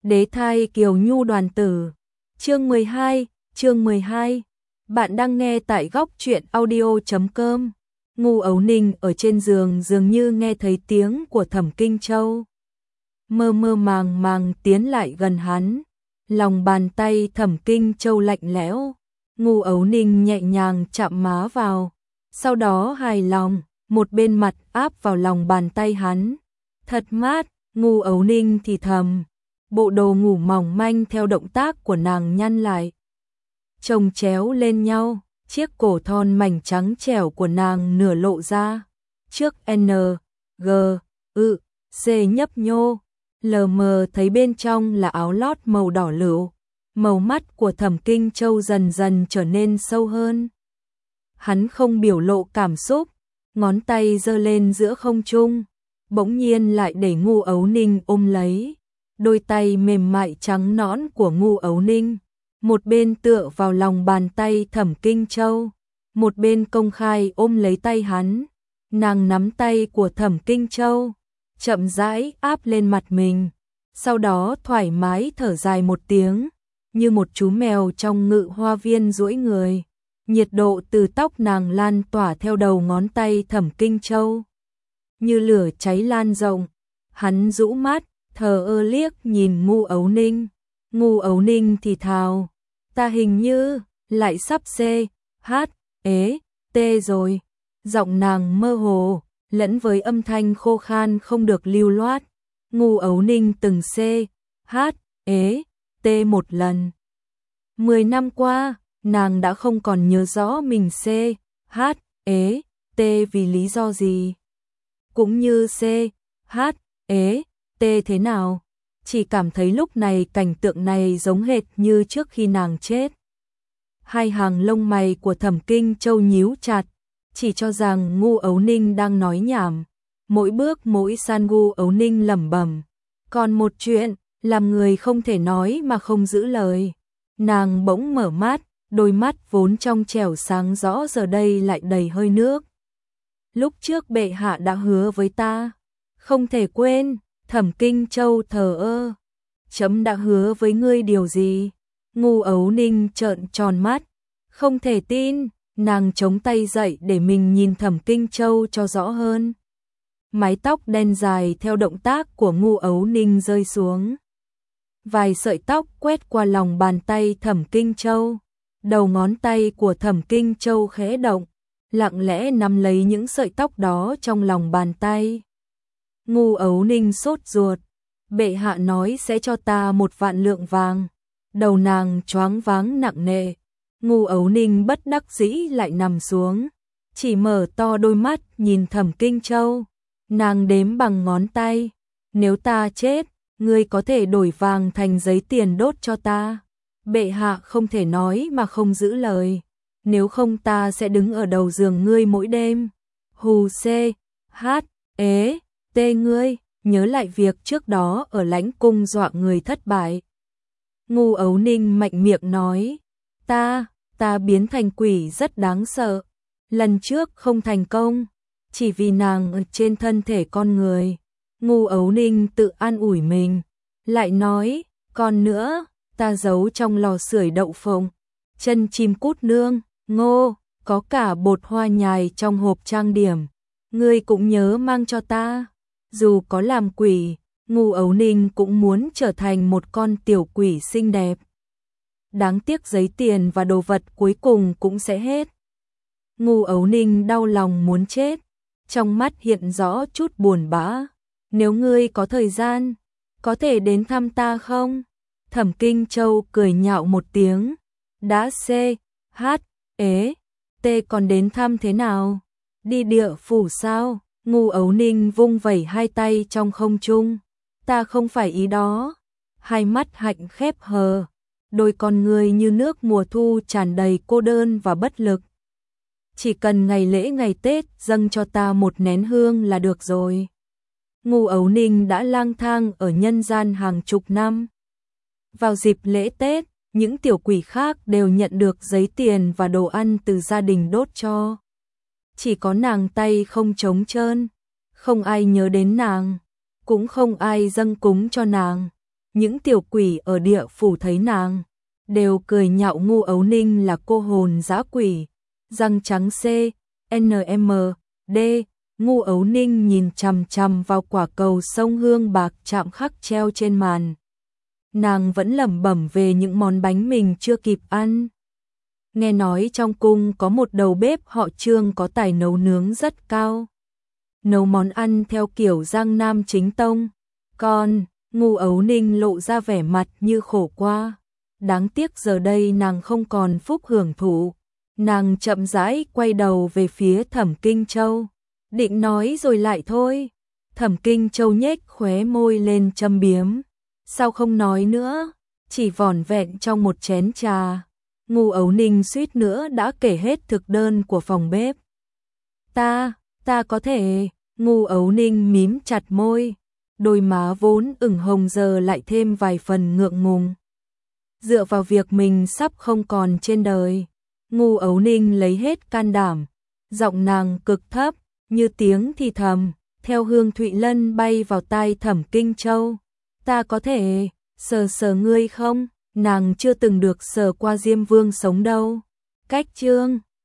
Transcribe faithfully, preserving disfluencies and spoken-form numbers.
Đế thai Kiều Nhu đoàn tử. Chương mười hai, chương mười hai. Bạn đang nghe tại góc truyện audio chấm com. Ngu Ấu Ninh ở trên giường dường như nghe thấy tiếng của Thẩm Kinh Châu. Mơ mơ màng màng tiến lại gần hắn. Lòng bàn tay Thẩm Kinh Châu lạnh lẽo. Ngu Ấu Ninh nhẹ nhàng chạm má vào. Sau đó hài lòng, một bên mặt áp vào lòng bàn tay hắn. Thật mát, Ngu Ấu Ninh thì thầm. Bộ đồ ngủ mỏng manh theo động tác của nàng nhăn lại. Chồng chéo lên nhau, chiếc cổ thon mảnh trắng trẻo của nàng nửa lộ ra. Trước N, G, ư, C nhấp nhô, lờ mờ thấy bên trong là áo lót màu đỏ lựu. Màu mắt của Thẩm Kinh Châu dần dần trở nên sâu hơn. Hắn không biểu lộ cảm xúc, ngón tay giơ lên giữa không trung, bỗng nhiên lại để Ngu Ấu Ninh ôm lấy. Đôi tay mềm mại trắng nõn của Ngu Ấu Ninh, một bên tựa vào lòng bàn tay Thẩm Kinh Châu, một bên công khai ôm lấy tay hắn. Nàng nắm tay của Thẩm Kinh Châu, chậm rãi áp lên mặt mình, sau đó thoải mái thở dài một tiếng, như một chú mèo trong ngự hoa viên duỗi người. Nhiệt độ từ tóc nàng lan tỏa theo đầu ngón tay Thẩm Kinh Châu, như lửa cháy lan rộng. Hắn rũ mắt, thờ ơ liếc nhìn Ngu Ấu Ninh. Ngu Ấu Ninh thì thào, ta hình như lại sắp C, H, ế, T rồi. Giọng nàng mơ hồ, lẫn với âm thanh khô khan không được lưu loát. Ngu Ấu Ninh từng C, H, ế, T một lần. Mười năm qua, nàng đã không còn nhớ rõ mình C, H, ế, T vì lý do gì. Cũng như C, H, ế, T thế nào, chỉ cảm thấy lúc này cảnh tượng này giống hệt như trước khi nàng chết. Hai hàng lông mày của Thẩm Kinh Châu nhíu chặt, chỉ cho rằng Ngu Ấu Ninh đang nói nhảm. Mỗi bước mỗi san Ngu Ấu Ninh lẩm bẩm. Còn một chuyện, làm người không thể nói mà không giữ lời. Nàng bỗng mở mắt, đôi mắt vốn trong trẻo sáng rõ giờ đây lại đầy hơi nước. Lúc trước bệ hạ đã hứa với ta, không thể quên. Thẩm Kinh Châu thờ ơ. Chấm đã hứa với ngươi điều gì? Ngu Ấu Ninh trợn tròn mắt, không thể tin. Nàng chống tay dậy để mình nhìn Thẩm Kinh Châu cho rõ hơn. Mái tóc đen dài theo động tác của Ngu Ấu Ninh rơi xuống. Vài sợi tóc quét qua lòng bàn tay Thẩm Kinh Châu. Đầu ngón tay của Thẩm Kinh Châu khẽ động, lặng lẽ nắm lấy những sợi tóc đó trong lòng bàn tay. Ngu Ấu Ninh sốt ruột, bệ hạ nói sẽ cho ta một vạn lượng vàng. Đầu nàng choáng váng nặng nề. Ngu Ấu Ninh bất đắc dĩ lại nằm xuống, chỉ mở to đôi mắt nhìn Thẩm Kinh Châu. Nàng đếm bằng ngón tay, nếu ta chết, ngươi có thể đổi vàng thành giấy tiền đốt cho ta. Bệ hạ không thể nói mà không giữ lời, nếu không ta sẽ đứng ở đầu giường ngươi mỗi đêm. Hù C, H, ế, T ngươi, nhớ lại việc trước đó ở Lãnh Cung dọa người thất bại. Ngu Ấu Ninh mạnh miệng nói, ta, ta biến thành quỷ rất đáng sợ. Lần trước không thành công, chỉ vì nàng ở trên thân thể con người. Ngu Ấu Ninh tự an ủi mình, lại nói, còn nữa, ta giấu trong lò sưởi đậu phộng, chân chim cút nương, ngô, có cả bột hoa nhài trong hộp trang điểm. Ngươi cũng nhớ mang cho ta. Dù có làm quỷ, Ngu Ấu Ninh cũng muốn trở thành một con tiểu quỷ xinh đẹp. Đáng tiếc giấy tiền và đồ vật cuối cùng cũng sẽ hết. Ngu Ấu Ninh đau lòng muốn chết, trong mắt hiện rõ chút buồn bã. Nếu ngươi có thời gian, có thể đến thăm ta không? Thẩm Kinh Châu cười nhạo một tiếng. Đã C, H, ế, T còn đến thăm thế nào? Đi địa phủ sao? Ngu Ấu Ninh vung vẩy hai tay trong không trung. Ta không phải ý đó. Hai mắt hạnh khép hờ, đôi con người như nước mùa thu tràn đầy cô đơn và bất lực. Chỉ cần ngày lễ ngày Tết dâng cho ta một nén hương là được rồi. Ngu Ấu Ninh đã lang thang ở nhân gian hàng chục năm. Vào dịp lễ Tết, những tiểu quỷ khác đều nhận được giấy tiền và đồ ăn từ gia đình đốt cho. Chỉ có nàng tay không trống trơn, không ai nhớ đến nàng, cũng không ai dâng cúng cho nàng. những tiểu quỷ ở địa phủ thấy nàng, đều cười nhạo Ngu Ấu Ninh là cô hồn dã quỷ, răng trắng C, N M, D. Ngu Ấu Ninh nhìn chằm chằm vào quả cầu sông hương bạc chạm khắc treo trên màn. Nàng vẫn lẩm bẩm về những món bánh mình chưa kịp ăn. Nghe nói trong cung có một đầu bếp họ Trương có tài nấu nướng rất cao. Nấu món ăn theo kiểu Giang Nam chính tông. Còn, Ngu Ấu Ninh lộ ra vẻ mặt như khổ qua. Đáng tiếc giờ đây nàng không còn phúc hưởng thụ. Nàng chậm rãi quay đầu về phía Thẩm Kinh Châu. Định nói rồi lại thôi. Thẩm Kinh Châu nhếch khóe môi lên châm biếm. Sao không nói nữa? Chỉ vỏn vẹn trong một chén trà. Ngu Ấu Ninh suýt nữa đã kể hết thực đơn của phòng bếp. Ta, ta có thể. Ngu Ấu Ninh mím chặt môi. Đôi má vốn ửng hồng giờ lại thêm vài phần ngượng ngùng. Dựa vào việc mình sắp không còn trên đời, Ngu Ấu Ninh lấy hết can đảm. Giọng nàng cực thấp, như tiếng thì thầm, theo hương Thụy Lân bay vào tai Thẩm Kinh Châu. Ta có thể sờ sờ ngươi không? Nàng chưa từng được sờ qua Diêm Vương sống đâu. Cách Trương